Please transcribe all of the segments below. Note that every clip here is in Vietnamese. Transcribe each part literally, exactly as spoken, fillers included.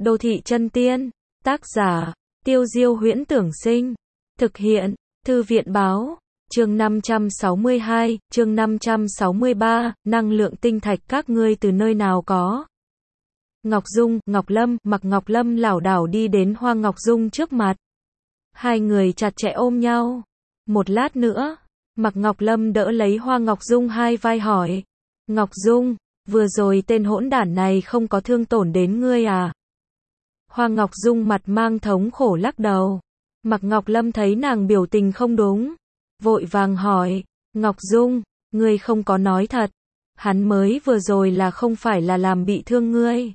Đô thị chân tiên, tác giả, Tiêu Diêu Huyễn Tưởng Sinh, thực hiện, Thư viện Báo, chương năm trăm sáu mươi hai, chương năm trăm sáu mươi ba, năng lượng tinh thạch các ngươi từ nơi nào có? Ngọc Dung, Ngọc Lâm, mặc Ngọc Lâm lảo đảo đi đến Hoa Ngọc Dung trước mặt. Hai người chặt chẽ ôm nhau. Một lát nữa, mặc Ngọc Lâm đỡ lấy Hoa Ngọc Dung hai vai hỏi. Ngọc Dung, vừa rồi tên hỗn đản này không có thương tổn đến ngươi à? Hoa Ngọc Dung mặt mang thống khổ lắc đầu. Mặc Ngọc Lâm thấy nàng biểu tình không đúng, vội vàng hỏi, Ngọc Dung, ngươi không có nói thật. Hắn mới vừa rồi là không phải là làm bị thương ngươi.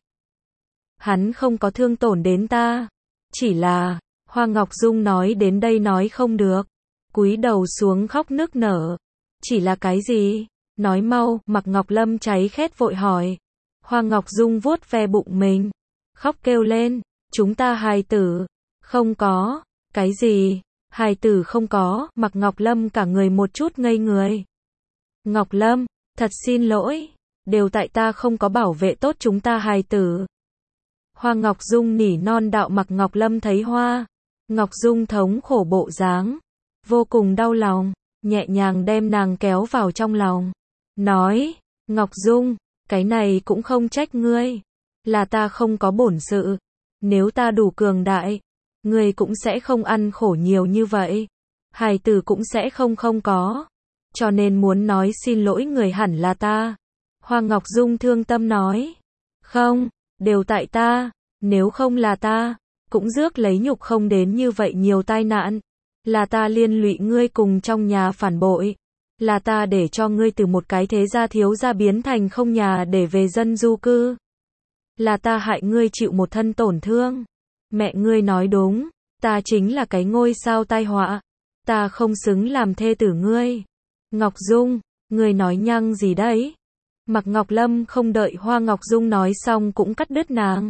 Hắn không có thương tổn đến ta. Chỉ là, Hoa Ngọc Dung nói đến đây nói không được. Cúi đầu xuống khóc nức nở. Chỉ là cái gì? Nói mau, mặc Ngọc Lâm cháy khét vội hỏi. Hoa Ngọc Dung vuốt ve bụng mình. Khóc kêu lên, chúng ta hài tử. Không có. Cái gì? Hài tử không có, mặc Ngọc Lâm cả người một chút ngây người. Ngọc Lâm, thật xin lỗi. Đều tại ta không có bảo vệ tốt chúng ta hài tử. Hoa Ngọc Dung nỉ non đạo mặc Ngọc Lâm thấy Hoa Ngọc Dung thống khổ bộ dáng, vô cùng đau lòng, nhẹ nhàng đem nàng kéo vào trong lòng. Nói, Ngọc Dung, cái này cũng không trách ngươi. Là ta không có bổn sự. Nếu ta đủ cường đại, ngươi cũng sẽ không ăn khổ nhiều như vậy. Hài tử cũng sẽ không không có. Cho nên muốn nói xin lỗi người hẳn là ta. Hoa Ngọc Dung thương tâm nói. Không, đều tại ta. Nếu không là ta, cũng rước lấy nhục không đến như vậy nhiều tai nạn. Là ta liên lụy ngươi cùng trong nhà phản bội. Là ta để cho ngươi từ một cái thế gia thiếu gia biến thành không nhà để về dân du cư. Là ta hại ngươi chịu một thân tổn thương. Mẹ ngươi nói đúng, ta chính là cái ngôi sao tai họa. Ta không xứng làm thê tử ngươi. Ngọc Dung, ngươi nói nhăng gì đấy? Mặc Ngọc Lâm không đợi Hoa Ngọc Dung nói xong cũng cắt đứt nàng.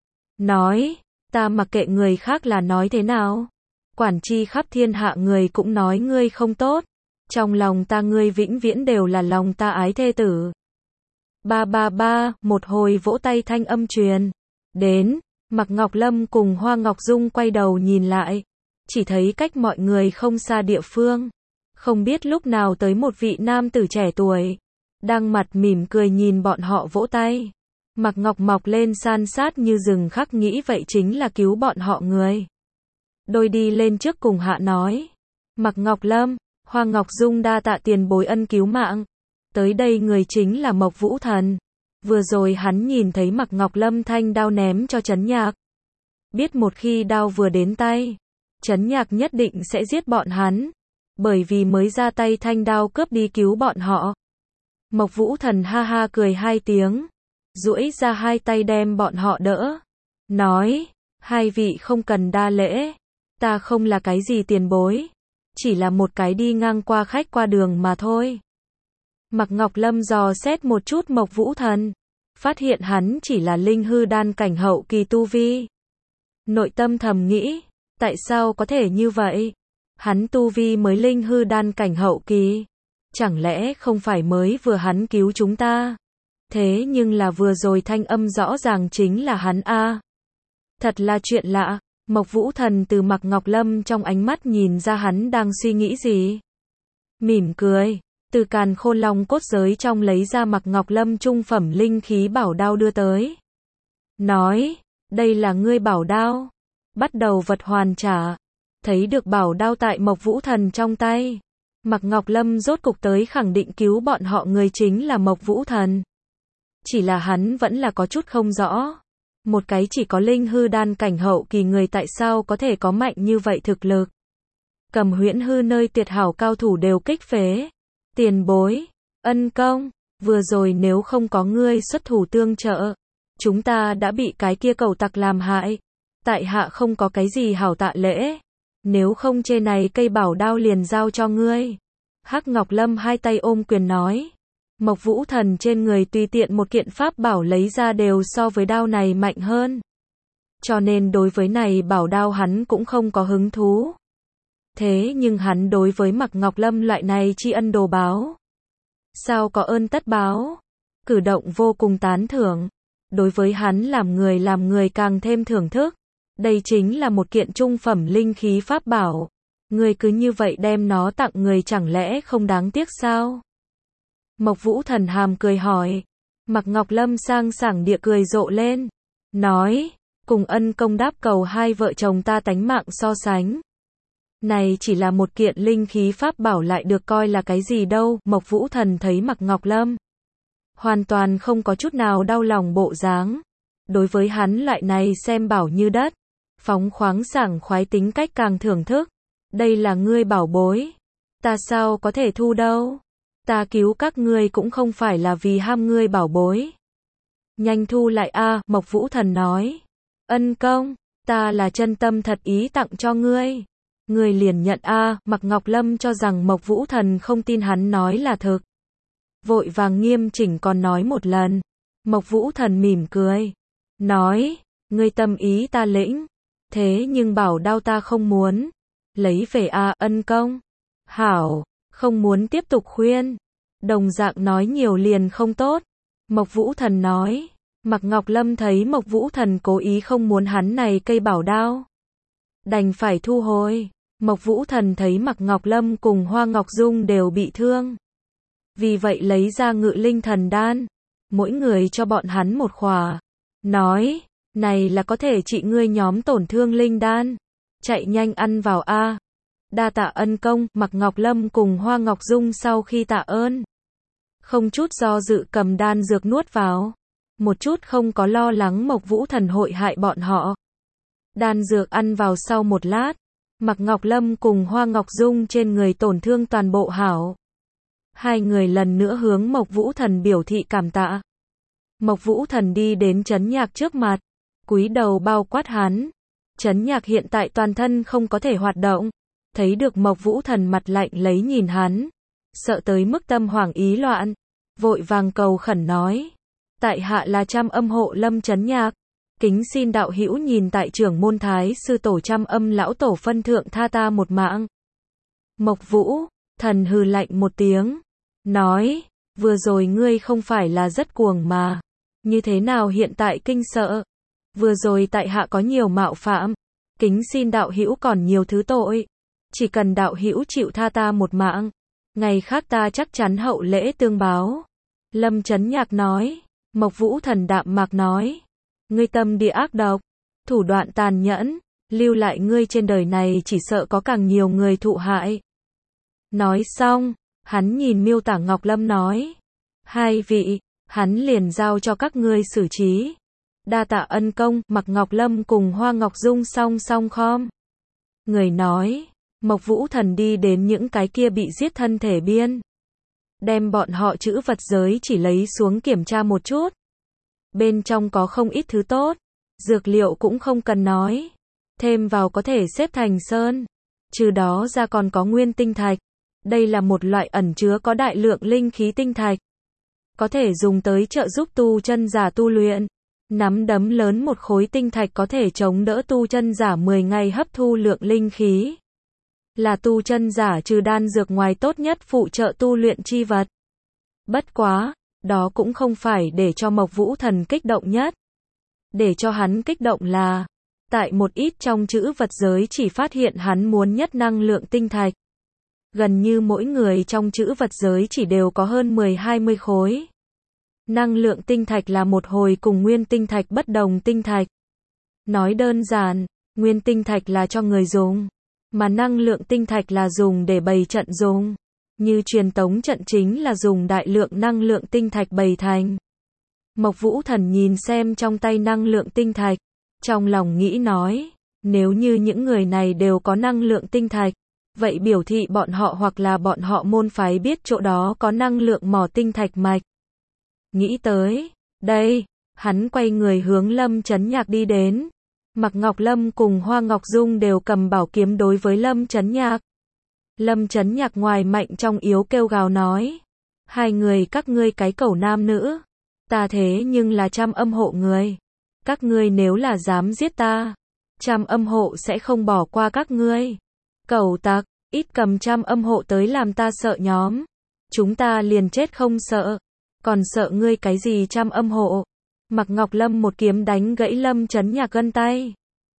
Nói, ta mặc kệ người khác là nói thế nào. Quản chi khắp thiên hạ người cũng nói ngươi không tốt. Trong lòng ta ngươi vĩnh viễn đều là lòng ta ái thê tử. Ba ba ba, một hồi vỗ tay thanh âm truyền đến. Mặc Ngọc Lâm cùng Hoa Ngọc Dung quay đầu nhìn lại. Chỉ thấy cách mọi người không xa địa phương. Không biết lúc nào tới một vị nam tử trẻ tuổi. Đang mặt mỉm cười nhìn bọn họ vỗ tay. Mặc Ngọc mọc lên san sát như rừng khắc nghĩ vậy chính là cứu bọn họ người. Đôi đi lên trước cùng hạ nói. Mặc Ngọc Lâm, Hoa Ngọc Dung đa tạ tiền bối ân cứu mạng. Tới đây người chính là Mộc Vũ Thần. Vừa rồi hắn nhìn thấy Mặc Ngọc Lâm thanh đao ném cho Trấn Nhạc. Biết một khi đao vừa đến tay, Trấn Nhạc nhất định sẽ giết bọn hắn. Bởi vì mới ra tay thanh đao cướp đi cứu bọn họ. Mộc Vũ Thần ha ha cười hai tiếng. Duỗi ra hai tay đem bọn họ đỡ. Nói, hai vị không cần đa lễ. Ta không là cái gì tiền bối. Chỉ là một cái đi ngang qua khách qua đường mà thôi. Mặc Ngọc Lâm dò xét một chút Mộc Vũ Thần. Phát hiện hắn chỉ là linh hư đan cảnh hậu kỳ tu vi. Nội tâm thầm nghĩ, tại sao có thể như vậy? Hắn tu vi mới linh hư đan cảnh hậu kỳ. Chẳng lẽ không phải mới vừa hắn cứu chúng ta? Thế nhưng là vừa rồi thanh âm rõ ràng chính là hắn a. Thật là chuyện lạ. Mộc Vũ Thần từ Mặc Ngọc Lâm trong ánh mắt nhìn ra hắn đang suy nghĩ gì. Mỉm cười, từ càn khôn long cốt giới trong lấy ra Mặc Ngọc Lâm trung phẩm linh khí bảo đao đưa tới. Nói, đây là ngươi bảo đao. Bắt đầu vật hoàn trả. Thấy được bảo đao tại Mộc Vũ Thần trong tay. Mặc Ngọc Lâm rốt cục tới khẳng định cứu bọn họ người chính là Mộc Vũ Thần. Chỉ là hắn vẫn là có chút không rõ. Một cái chỉ có linh hư đan cảnh hậu kỳ người tại sao có thể có mạnh như vậy thực lực. Cầm huyễn hư nơi tuyệt hảo cao thủ đều kích phế. Tiền bối, ân công, vừa rồi nếu không có ngươi xuất thủ tương trợ, chúng ta đã bị cái kia cầu tặc làm hại. Tại hạ không có cái gì hảo tạ lễ. Nếu không trên này cây bảo đao liền giao cho ngươi. Hắc Ngọc Lâm hai tay ôm quyền nói. Mộc Vũ Thần trên người tùy tiện một kiện pháp bảo lấy ra đều so với đao này mạnh hơn. Cho nên đối với này bảo đao hắn cũng không có hứng thú. Thế nhưng hắn đối với Mặc Ngọc Lâm loại này tri ân đồ báo. Sao có ơn tất báo. Cử động vô cùng tán thưởng. đối với hắn làm người làm người càng thêm thưởng thức. Đây chính là một kiện trung phẩm linh khí pháp bảo. Ngươi cứ như vậy đem nó tặng người chẳng lẽ không đáng tiếc sao? Mộc Vũ Thần hàm cười hỏi. Mạc Ngọc Lâm sang sảng địa cười rộ lên. Nói, cùng ân công đáp cầu hai vợ chồng ta tánh mạng so sánh. Này chỉ là một kiện linh khí pháp bảo lại được coi là cái gì đâu. Mộc Vũ Thần thấy Mạc Ngọc Lâm hoàn toàn không có chút nào đau lòng bộ dáng. Đối với hắn loại này xem bảo như đất, phóng khoáng sảng khoái tính cách càng thưởng thức. Đây là ngươi bảo bối, ta sao có thể thu đâu. Ta cứu các ngươi cũng không phải là vì ham ngươi bảo bối. Nhanh thu lại a, Mộc Vũ Thần nói. Ân công, ta là chân tâm thật ý tặng cho ngươi. Ngươi liền nhận a, Mạc Ngọc Lâm cho rằng Mộc Vũ Thần không tin hắn nói là thực. Vội vàng nghiêm chỉnh còn nói một lần. Mộc Vũ Thần mỉm cười. Nói, ngươi tâm ý ta lĩnh. Thế nhưng bảo đao ta không muốn. Lấy về a, ân công. Hảo, không muốn tiếp tục khuyên. Đồng dạng nói nhiều liền không tốt. Mộc Vũ Thần nói. Mạc Ngọc Lâm thấy Mộc Vũ Thần cố ý không muốn hắn này cây bảo đao, đành phải thu hồi. Mộc Vũ Thần thấy Mạc Ngọc Lâm cùng Hoa Ngọc Dung đều bị thương, vì vậy lấy ra Ngự Linh Thần Đan, mỗi người cho bọn hắn một khỏa. Nói, này là có thể trị ngươi nhóm tổn thương linh đan. Chạy nhanh ăn vào a. Đa tạ ân công. Mạc Ngọc Lâm cùng Hoa Ngọc Dung sau khi tạ ơn, không chút do dự cầm đan dược nuốt vào. Một chút không có lo lắng Mộc Vũ Thần hội hại bọn họ. Đan dược ăn vào sau một lát, Mạc Ngọc Lâm cùng Hoa Ngọc Dung trên người tổn thương toàn bộ hảo. Hai người lần nữa hướng Mộc Vũ Thần biểu thị cảm tạ. Mộc Vũ Thần đi đến Trấn Nhạc trước mặt, cúi đầu bao quát hắn. Trấn Nhạc hiện tại toàn thân không có thể hoạt động, thấy được Mộc Vũ Thần mặt lạnh lấy nhìn hắn, sợ tới mức tâm hoảng ý loạn, vội vàng cầu khẩn nói: "Tại hạ là Trăm Âm hộ Lâm Trấn Nhạc, kính xin đạo hữu nhìn tại trưởng môn thái sư tổ Trăm Âm lão tổ phân thượng tha ta một mạng." Mộc Vũ Thần hừ lạnh một tiếng, nói: "Vừa rồi ngươi không phải là rất cuồng mà, như thế nào hiện tại kinh sợ? Vừa rồi tại hạ có nhiều mạo phạm, kính xin đạo hữu còn nhiều thứ tội, chỉ cần đạo hữu chịu tha ta một mạng, ngày khác ta chắc chắn hậu lễ tương báo." Lâm Trấn Nhạc nói. Mộc Vũ Thần đạm mạc nói: "Ngươi tâm địa ác độc, thủ đoạn tàn nhẫn, lưu lại ngươi trên đời này chỉ sợ có càng nhiều người thụ hại." Nói xong, hắn nhìn Miêu Tả Ngọc Lâm nói: "Hai vị, hắn liền giao cho các ngươi xử trí." Đa tạ ân công. Mạc Ngọc Lâm cùng Hoa Ngọc Dung song song khom người nói. Mộc Vũ Thần đi đến những cái kia bị giết thân thể biên, đem bọn họ trữ vật giới chỉ lấy xuống kiểm tra một chút. Bên trong có không ít thứ tốt, dược liệu cũng không cần nói, thêm vào có thể xếp thành sơn. Trừ đó ra còn có nguyên tinh thạch. Đây là một loại ẩn chứa có đại lượng linh khí tinh thạch, có thể dùng tới trợ giúp tu chân giả tu luyện. Nắm đấm lớn một khối tinh thạch có thể chống đỡ tu chân giả mười ngày hấp thu lượng linh khí. Là tu chân giả trừ đan dược ngoài tốt nhất phụ trợ tu luyện chi vật. Bất quá, đó cũng không phải để cho Mộc Vũ Thần kích động nhất. Để cho hắn kích động là, tại một ít trong trữ vật giới chỉ phát hiện hắn muốn nhất năng lượng tinh thạch. Gần như mỗi người trong trữ vật giới chỉ đều có hơn mười hai mươi khối. Năng lượng tinh thạch là một hồi cùng nguyên tinh thạch bất đồng tinh thạch. Nói đơn giản, nguyên tinh thạch là cho người dùng, mà năng lượng tinh thạch là dùng để bày trận dùng. Như truyền tống trận chính là dùng đại lượng năng lượng tinh thạch bày thành. Mộc Vũ Thần nhìn xem trong tay năng lượng tinh thạch, trong lòng nghĩ nói, nếu như những người này đều có năng lượng tinh thạch, vậy biểu thị bọn họ hoặc là bọn họ môn phái biết chỗ đó có năng lượng mỏ tinh thạch mạch. Nghĩ tới đây, hắn quay người hướng Lâm Trấn Nhạc đi đến. Mạc Ngọc Lâm cùng Hoa Ngọc Dung đều cầm bảo kiếm đối với Lâm Trấn Nhạc. Lâm Trấn Nhạc ngoài mạnh trong yếu kêu gào nói: "Hai người các ngươi cái cẩu nam nữ, ta thế nhưng là Trăm Âm hộ người. Các ngươi nếu là dám giết ta, Trăm Âm hộ sẽ không bỏ qua các ngươi. Cẩu tặc, ít cầm Trăm Âm hộ tới làm ta sợ nhóm. Chúng ta liền chết không sợ. Còn sợ ngươi cái gì Trăm Âm hộ?" Mạc Ngọc Lâm một kiếm đánh gãy Lâm Chấn Nhạc gân tay.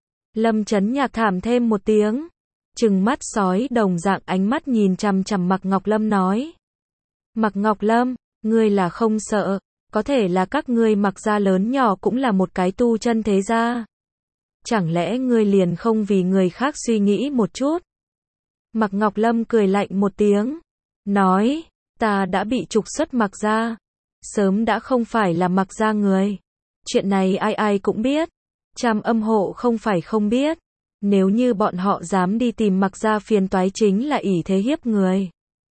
Lâm Chấn Nhạc thảm thêm một tiếng, trừng mắt sói đồng dạng ánh mắt nhìn chằm chằm Mạc Ngọc Lâm nói. Mạc Ngọc Lâm, ngươi là không sợ, có thể là các ngươi Mạc gia lớn nhỏ cũng là một cái tu chân thế gia. Chẳng lẽ ngươi liền không vì người khác suy nghĩ một chút? Mạc Ngọc Lâm cười lạnh một tiếng, nói, ta đã bị trục xuất Mạc gia, sớm đã không phải là Mạc gia người. Chuyện này ai ai cũng biết, Trảm Âm Hộ không phải không biết, nếu như bọn họ dám đi tìm Mạc gia phiền toái chính là ỷ thế hiếp người.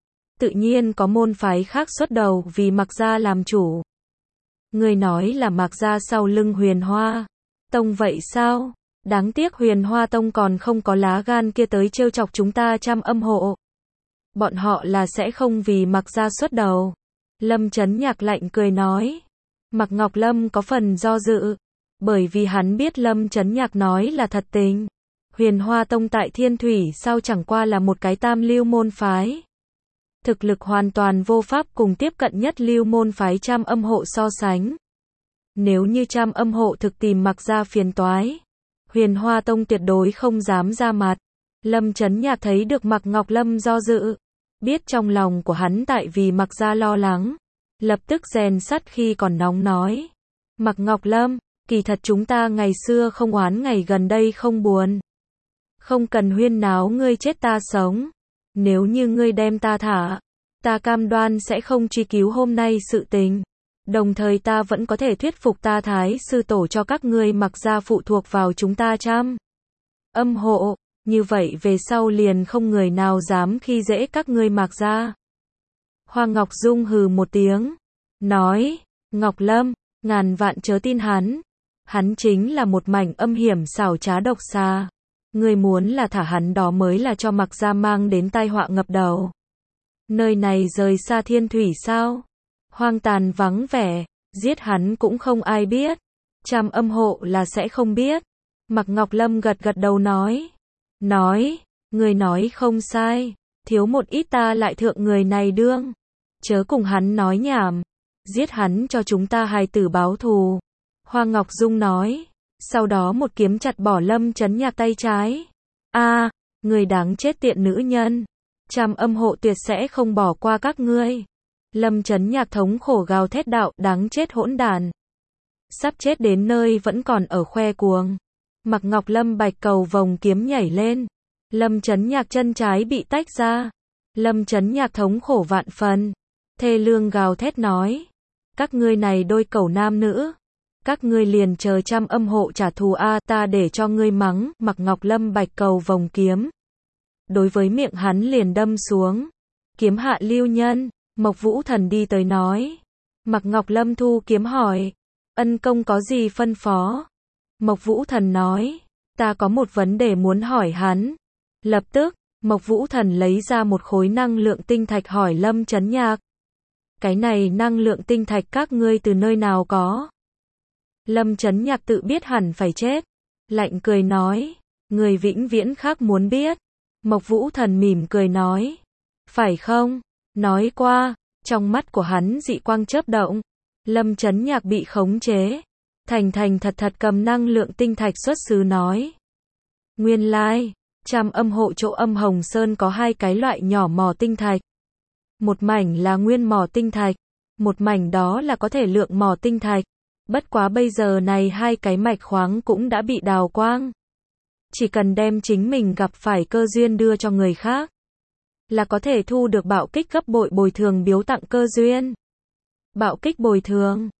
Tự nhiên có môn phái khác xuất đầu vì Mạc gia làm chủ. Người nói là Mạc gia sau lưng Huyền Hoa Tông vậy sao? Đáng tiếc Huyền Hoa Tông còn không có lá gan kia tới trêu chọc chúng ta Trảm Âm Hộ. Bọn họ là sẽ không vì Mạc gia xuất đầu. Lâm Chấn Nhạc lạnh cười nói. Mạc Ngọc Lâm có phần do dự, bởi vì hắn biết Lâm Chấn Nhạc nói là thật tình. Huyền Hoa Tông tại Thiên Thủy sao chẳng qua là một cái tam lưu môn phái. Thực lực hoàn toàn vô pháp cùng tiếp cận nhất lưu môn phái Trảm Âm Hộ so sánh. Nếu như Trảm Âm Hộ thực tìm Mạc gia phiền toái, Huyền Hoa Tông tuyệt đối không dám ra mặt. Lâm Chấn Nhạc thấy được Mạc Ngọc Lâm do dự, biết trong lòng của hắn tại vì Mạc gia lo lắng, lập tức rèn sắt khi còn nóng nói. Mạc Ngọc Lâm, kỳ thật chúng ta ngày xưa không oán ngày gần đây không buồn. Không cần huyên náo ngươi chết ta sống. Nếu như ngươi đem ta thả, ta cam đoan sẽ không truy cứu hôm nay sự tình. Đồng thời ta vẫn có thể thuyết phục ta Thái sư tổ cho các ngươi Mạc gia phụ thuộc vào chúng ta Trảm Âm Hộ. Như vậy về sau liền không người nào dám khi dễ các ngươi Mạc gia. Hoa Ngọc Dung hừ một tiếng, nói, Ngọc Lâm, ngàn vạn chớ tin hắn. Hắn chính là một mảnh âm hiểm xảo trá độc xà. Ngươi muốn là thả hắn đó mới là cho Mạc gia mang đến tai họa ngập đầu. Nơi này rời xa Thiên Thủy sao? Hoang tàn vắng vẻ, giết hắn cũng không ai biết. Trảm Âm Hộ là sẽ không biết. Mạc Ngọc Lâm gật gật đầu nói. Nói, người nói không sai, thiếu một ít ta lại thượng người này đương. Chớ cùng hắn nói nhảm, giết hắn cho chúng ta hài tử báo thù. Hoa Ngọc Dung nói, sau đó một kiếm chặt bỏ Lâm Chấn Nhạc tay trái. A, à, người đáng chết tiện nữ nhân, Trảm Âm Hộ tuyệt sẽ không bỏ qua các ngươi. Lâm Chấn Nhạc thống khổ gào thét đạo, đáng chết hỗn đàn. Sắp chết đến nơi vẫn còn ở khoe cuồng. Mạc Ngọc Lâm bạch cầu vòng kiếm nhảy lên. Lâm Chấn Nhạc chân trái bị tách ra. Lâm Chấn Nhạc thống khổ vạn phần, thê lương gào thét nói. Các ngươi này đôi cẩu nam nữ, các ngươi liền chờ Trảm Âm Hộ trả thù a, à, ta để cho ngươi mắng. Mạc Ngọc Lâm bạch cầu vòng kiếm, đối với miệng hắn liền đâm xuống. Kiếm hạ lưu nhân, Mộc Vũ Thần đi tới nói. Mạc Ngọc Lâm thu kiếm hỏi, ân công có gì phân phó? Mộc Vũ Thần nói, ta có một vấn đề muốn hỏi hắn. Lập tức, Mộc Vũ Thần lấy ra một khối năng lượng tinh thạch hỏi Lâm Chấn Nhạc. Cái này năng lượng tinh thạch các ngươi từ nơi nào có? Lâm Chấn Nhạc tự biết hẳn phải chết, lạnh cười nói, người vĩnh viễn khác muốn biết. Mộc Vũ Thần mỉm cười nói, phải không? Nói qua, trong mắt của hắn dị quang chớp động. Lâm Chấn Nhạc bị khống chế, thành thành thật thật cầm năng lượng tinh thạch xuất xứ nói. Nguyên lai, Trảm Âm Hộ chỗ Âm Hồng Sơn có hai cái loại nhỏ mỏ tinh thạch. Một mảnh là nguyên mỏ tinh thạch, một mảnh đó là có thể lượng mỏ tinh thạch. Bất quá bây giờ này hai cái mạch khoáng cũng đã bị đào quang. Chỉ cần đem chính mình gặp phải cơ duyên đưa cho người khác, là có thể thu được bạo kích gấp bội bồi thường biếu tặng cơ duyên. Bạo kích bồi thường,